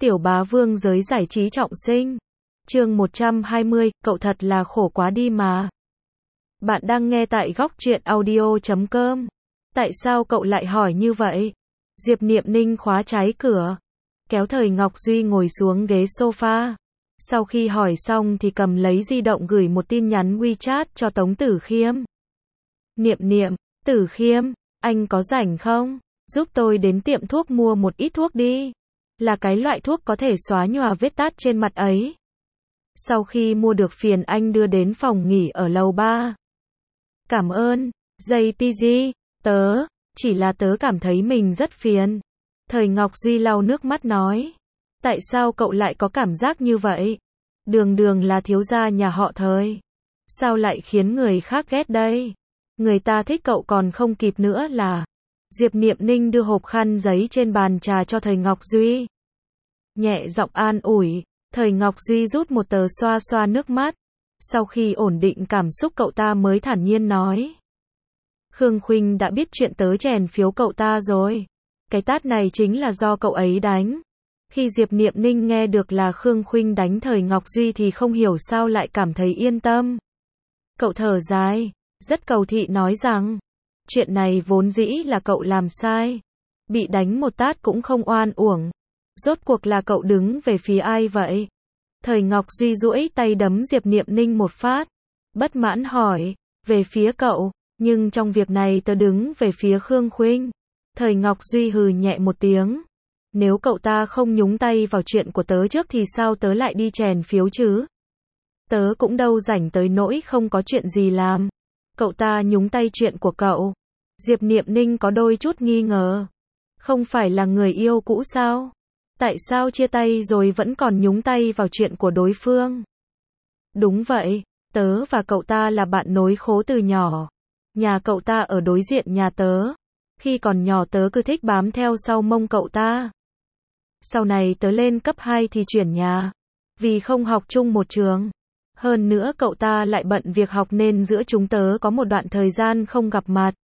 Tiểu bá vương giới giải trí trọng sinh. Chương 120, cậu thật là khổ quá đi mà. Bạn đang nghe tại góc truyện audio.com. Tại sao cậu lại hỏi như vậy? Diệp Niệm Ninh khóa trái cửa, kéo Thời Ngọc Duy ngồi xuống ghế sofa. Sau khi hỏi xong thì cầm lấy di động gửi một tin nhắn WeChat cho Tống Tử Khiêm. Niệm Niệm, Tử Khiêm, anh có rảnh không? Giúp tôi đến tiệm thuốc mua một ít thuốc đi. Là cái loại thuốc có thể xóa nhòa vết tát trên mặt ấy. Sau khi mua được phiền anh đưa đến phòng nghỉ ở lầu 3. Cảm ơn, JPG, chỉ là tớ cảm thấy mình rất phiền. Thời Ngọc Duy lau nước mắt nói. Tại sao cậu lại có cảm giác như vậy? Đường đường là thiếu gia nhà họ Thời. Sao lại khiến người khác ghét đây? Người ta thích cậu còn không kịp nữa là. Diệp Niệm Ninh đưa hộp khăn giấy trên bàn trà cho Thời Ngọc Duy. Nhẹ giọng an ủi, Thời Ngọc Duy rút một tờ xoa xoa nước mắt. Sau khi ổn định cảm xúc cậu ta mới thản nhiên nói. Khương Khuynh đã biết chuyện tớ chèn phiếu cậu ta rồi. Cái tát này chính là do cậu ấy đánh. Khi Diệp Niệm Ninh nghe được là Khương Khuynh đánh Thời Ngọc Duy thì không hiểu sao lại cảm thấy yên tâm. Cậu thở dài, rất cầu thị nói rằng, chuyện này vốn dĩ là cậu làm sai. Bị đánh một tát cũng không oan uổng. Rốt cuộc là cậu đứng về phía ai vậy? Thời Ngọc Duy duỗi tay đấm Diệp Niệm Ninh một phát. Bất mãn hỏi, về phía cậu, nhưng trong việc này tớ đứng về phía Khương Khuynh. Thời Ngọc Duy hừ nhẹ một tiếng. Nếu cậu ta không nhúng tay vào chuyện của tớ trước thì sao tớ lại đi chèn phiếu chứ? Tớ cũng đâu rảnh tới nỗi không có chuyện gì làm. Cậu ta nhúng tay chuyện của cậu. Diệp Niệm Ninh có đôi chút nghi ngờ. Không phải là người yêu cũ sao? Tại sao chia tay rồi vẫn còn nhúng tay vào chuyện của đối phương? Đúng vậy, tớ và cậu ta là bạn nối khố từ nhỏ. Nhà cậu ta ở đối diện nhà tớ. Khi còn nhỏ tớ cứ thích bám theo sau mông cậu ta. Sau này tớ lên cấp 2 thì chuyển nhà. Vì không học chung một trường. Hơn nữa cậu ta lại bận việc học nên giữa chúng tớ có một đoạn thời gian không gặp mặt.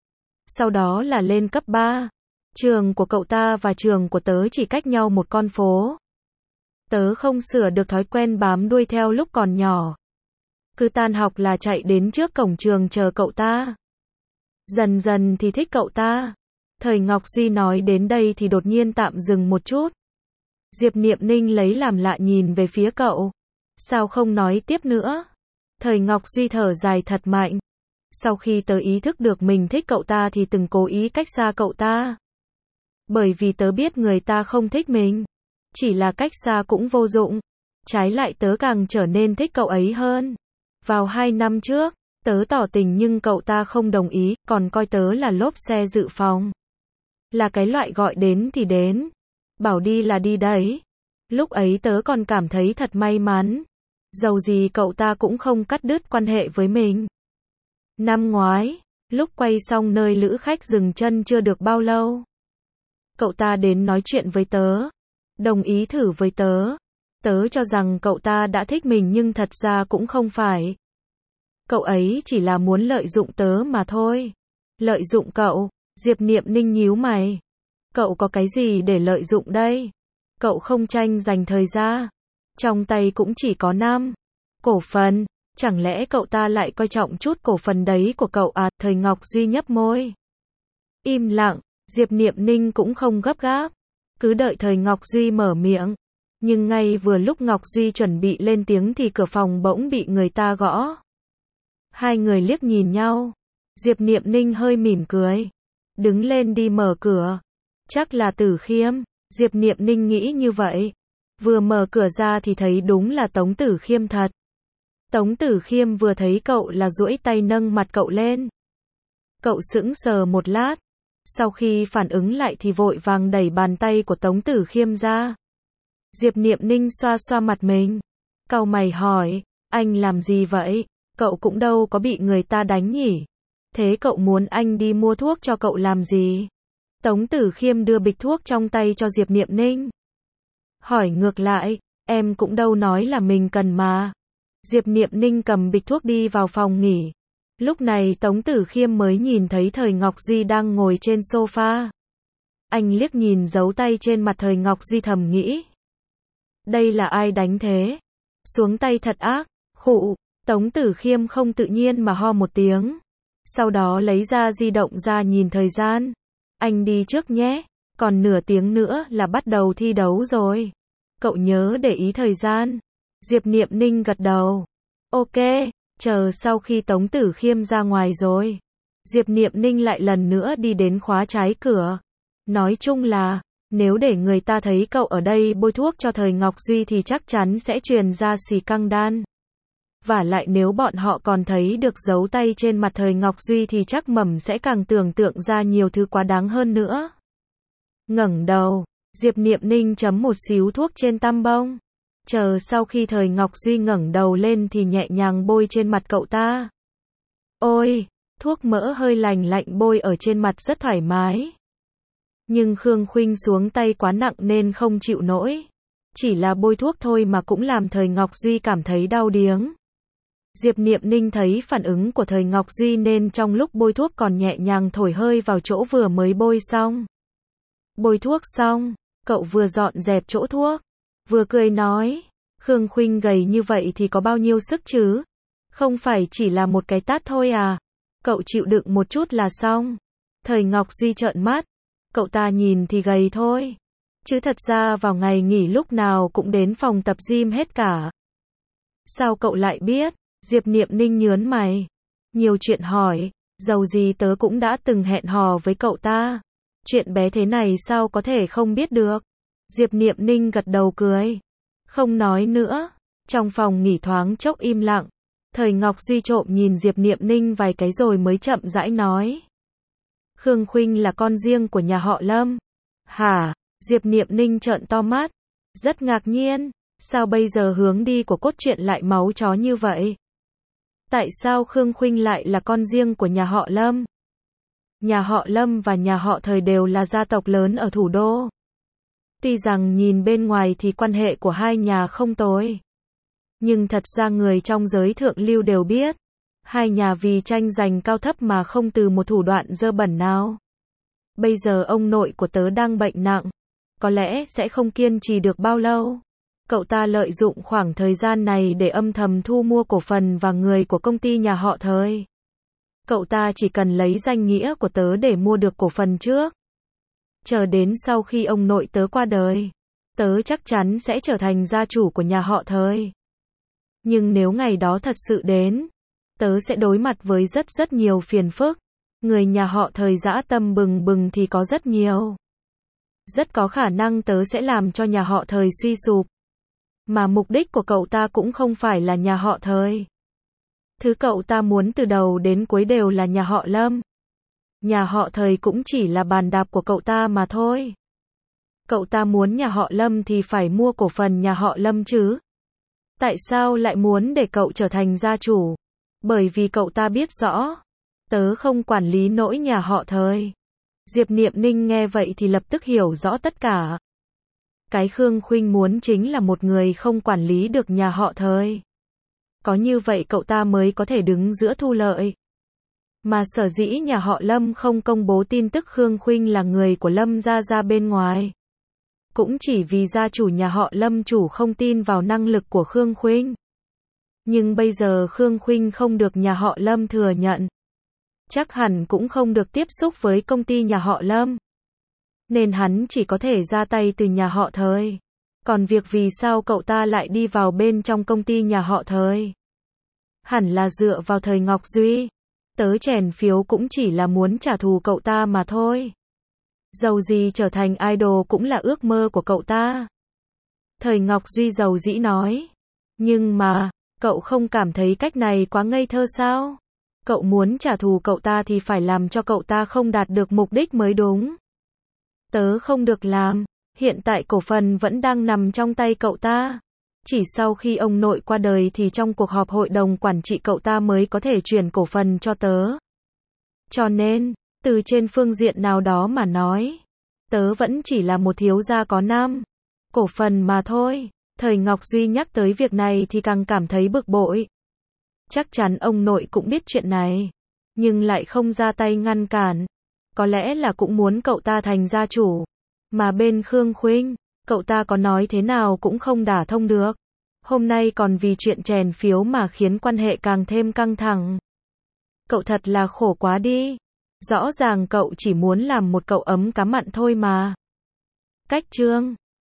Sau đó là lên cấp 3. Trường của cậu ta và trường của tớ chỉ cách nhau một con phố. Tớ không sửa được thói quen bám đuôi theo lúc còn nhỏ. Cứ tan học là chạy đến trước cổng trường chờ cậu ta. Dần dần thì thích cậu ta. Thời Ngọc Duy nói đến đây thì đột nhiên tạm dừng một chút. Diệp Niệm Ninh lấy làm lạ nhìn về phía cậu. Sao không nói tiếp nữa? Thời Ngọc Duy thở dài thật mạnh. Sau khi tớ ý thức được mình thích cậu ta thì từng cố ý cách xa cậu ta. Bởi vì tớ biết người ta không thích mình. Chỉ là cách xa cũng vô dụng. Trái lại tớ càng trở nên thích cậu ấy hơn. Vào 2 năm trước, tớ tỏ tình nhưng cậu ta không đồng ý, còn coi tớ là lốp xe dự phòng. Là cái loại gọi đến thì đến. Bảo đi là đi đấy. Lúc ấy tớ còn cảm thấy thật may mắn. Dầu gì cậu ta cũng không cắt đứt quan hệ với mình. Năm ngoái, lúc quay xong nơi lữ khách dừng chân chưa được bao lâu. Cậu ta đến nói chuyện với tớ. Đồng ý thử với tớ. Tớ cho rằng cậu ta đã thích mình nhưng thật ra cũng không phải. Cậu ấy chỉ là muốn lợi dụng tớ mà thôi. Lợi dụng cậu? Diệp Niệm Ninh nhíu mày. Cậu có cái gì để lợi dụng đây? Cậu không tranh giành thời gian. Trong tay cũng chỉ có 5 cổ phần. Chẳng lẽ cậu ta lại coi trọng chút cổ phần đấy của cậu à? Thời Ngọc Duy nhấp môi. Im lặng. Diệp Niệm Ninh cũng không gấp gáp. Cứ đợi Thời Ngọc Duy mở miệng. Nhưng ngay vừa lúc Ngọc Duy chuẩn bị lên tiếng thì cửa phòng bỗng bị người ta gõ. Hai người liếc nhìn nhau. Diệp Niệm Ninh hơi mỉm cười. Đứng lên đi mở cửa. Chắc là Tử Khiêm. Diệp Niệm Ninh nghĩ như vậy. Vừa mở cửa ra thì thấy đúng là Tống Tử Khiêm thật. Tống Tử Khiêm vừa thấy cậu là duỗi tay nâng mặt cậu lên. Cậu sững sờ một lát. Sau khi phản ứng lại thì vội vàng đẩy bàn tay của Tống Tử Khiêm ra. Diệp Niệm Ninh xoa xoa mặt mình. Cau mày hỏi, anh làm gì vậy? Cậu cũng đâu có bị người ta đánh nhỉ? Thế cậu muốn anh đi mua thuốc cho cậu làm gì? Tống Tử Khiêm đưa bịch thuốc trong tay cho Diệp Niệm Ninh. Hỏi ngược lại, em cũng đâu nói là mình cần mà. Diệp Niệm Ninh cầm bịch thuốc đi vào phòng nghỉ. Lúc này Tống Tử Khiêm mới nhìn thấy Thời Ngọc Duy đang ngồi trên sofa. Anh liếc nhìn dấu tay trên mặt Thời Ngọc Duy thầm nghĩ. Đây là ai đánh thế? Xuống tay thật ác. Khụ, Tống Tử Khiêm không tự nhiên mà ho một tiếng. Sau đó lấy ra di động ra nhìn thời gian. Anh đi trước nhé, còn nửa tiếng nữa là bắt đầu thi đấu rồi. Cậu nhớ để ý thời gian. Diệp Niệm Ninh gật đầu. Ok, chờ sau khi Tống Tử Khiêm ra ngoài rồi. Diệp Niệm Ninh lại lần nữa đi đến khóa trái cửa. Nói chung là, nếu để người ta thấy cậu ở đây bôi thuốc cho Thời Ngọc Duy thì chắc chắn sẽ truyền ra xì căng đan. Vả lại nếu bọn họ còn thấy được dấu tay trên mặt Thời Ngọc Duy thì chắc mầm sẽ càng tưởng tượng ra nhiều thứ quá đáng hơn nữa. Ngẩng đầu, Diệp Niệm Ninh chấm một xíu thuốc trên tăm bông. Chờ sau khi Thời Ngọc Duy ngẩng đầu lên thì nhẹ nhàng bôi trên mặt cậu ta. Ôi, thuốc mỡ hơi lành lạnh bôi ở trên mặt rất thoải mái. Nhưng Khương Khuynh xuống tay quá nặng nên không chịu nổi. Chỉ là bôi thuốc thôi mà cũng làm Thời Ngọc Duy cảm thấy đau điếng. Diệp Niệm Ninh thấy phản ứng của Thời Ngọc Duy nên trong lúc bôi thuốc còn nhẹ nhàng thổi hơi vào chỗ vừa mới bôi xong. Bôi thuốc xong, cậu vừa dọn dẹp chỗ thuốc, vừa cười nói, Khương Khuynh gầy như vậy thì có bao nhiêu sức chứ? Không phải chỉ là một cái tát thôi à? Cậu chịu đựng một chút là xong. Thời Ngọc Duy trợn mắt, cậu ta nhìn thì gầy thôi. Chứ thật ra vào ngày nghỉ lúc nào cũng đến phòng tập gym hết cả. Sao cậu lại biết? Diệp Niệm Ninh nhớn mày. Nhiều chuyện hỏi, dầu gì tớ cũng đã từng hẹn hò với cậu ta. Chuyện bé thế này sao có thể không biết được? Diệp Niệm Ninh gật đầu cười. Không nói nữa. Trong phòng nghỉ thoáng chốc im lặng. Thời Ngọc Duy trộm nhìn Diệp Niệm Ninh vài cái rồi mới chậm rãi nói. Khương Khuynh là con riêng của nhà họ Lâm. Hả? Diệp Niệm Ninh trợn to mắt. Rất ngạc nhiên. Sao bây giờ hướng đi của cốt truyện lại máu chó như vậy? Tại sao Khương Khuynh lại là con riêng của nhà họ Lâm? Nhà họ Lâm và nhà họ Thời đều là gia tộc lớn ở thủ đô. Tuy rằng nhìn bên ngoài thì quan hệ của hai nhà không tồi. Nhưng thật ra người trong giới thượng lưu đều biết. Hai nhà vì tranh giành cao thấp mà không từ một thủ đoạn dơ bẩn nào. Bây giờ ông nội của tớ đang bệnh nặng. Có lẽ sẽ không kiên trì được bao lâu. Cậu ta lợi dụng khoảng thời gian này để âm thầm thu mua cổ phần và người của công ty nhà họ Thời. Cậu ta chỉ cần lấy danh nghĩa của tớ để mua được cổ phần trước. Chờ đến sau khi ông nội tớ qua đời, tớ chắc chắn sẽ trở thành gia chủ của nhà họ Thời. Nhưng nếu ngày đó thật sự đến, tớ sẽ đối mặt với rất nhiều phiền phức. Người nhà họ Thời dã tâm bừng bừng thì có rất nhiều. Rất có khả năng tớ sẽ làm cho nhà họ Thời suy sụp. Mà mục đích của cậu ta cũng không phải là nhà họ Thời. Thứ cậu ta muốn từ đầu đến cuối đều là nhà họ Lâm. Nhà họ Thời cũng chỉ là bàn đạp của cậu ta mà thôi. Cậu ta muốn nhà họ Lâm thì phải mua cổ phần nhà họ Lâm chứ. Tại sao lại muốn để cậu trở thành gia chủ? Bởi vì cậu ta biết rõ, tớ không quản lý nổi nhà họ Thời. Diệp Niệm Ninh nghe vậy thì lập tức hiểu rõ tất cả. Cái Khương Khuynh muốn chính là một người không quản lý được nhà họ Thời. Có như vậy cậu ta mới có thể đứng giữa thu lợi. Mà sở dĩ nhà họ Lâm không công bố tin tức Khương Khuynh là người của Lâm gia ra bên ngoài. Cũng chỉ vì gia chủ nhà họ Lâm chủ không tin vào năng lực của Khương Khuynh. Nhưng bây giờ Khương Khuynh không được nhà họ Lâm thừa nhận. Chắc hẳn cũng không được tiếp xúc với công ty nhà họ Lâm. Nên hắn chỉ có thể ra tay từ nhà họ Thời. Còn việc vì sao cậu ta lại đi vào bên trong công ty nhà họ Thời? Hẳn là dựa vào Thời Ngọc Duy. Tớ chèn phiếu cũng chỉ là muốn trả thù cậu ta mà thôi. Dầu gì trở thành idol cũng là ước mơ của cậu ta. Thời Ngọc Duy dầu dĩ nói. Nhưng mà, cậu không cảm thấy cách này quá ngây thơ sao? Cậu muốn trả thù cậu ta thì phải làm cho cậu ta không đạt được mục đích mới đúng. Tớ không được làm. Hiện tại cổ phần vẫn đang nằm trong tay cậu ta. Chỉ sau khi ông nội qua đời thì trong cuộc họp hội đồng quản trị cậu ta mới có thể chuyển cổ phần cho tớ. Cho nên, từ trên phương diện nào đó mà nói, tớ vẫn chỉ là một thiếu gia có 5 cổ phần mà thôi. Thời Ngọc Duy nhắc tới việc này thì càng cảm thấy bực bội. Chắc chắn ông nội cũng biết chuyện này, nhưng lại không ra tay ngăn cản. Có lẽ là cũng muốn cậu ta thành gia chủ. Mà bên Khương Khuynh, Cậu ta có nói thế nào cũng không đả thông được. Hôm nay còn vì chuyện chèn phiếu mà khiến quan hệ càng thêm căng thẳng. Cậu thật là khổ quá đi. Rõ ràng cậu chỉ muốn làm một cậu ấm cá mặn thôi mà. Cách chương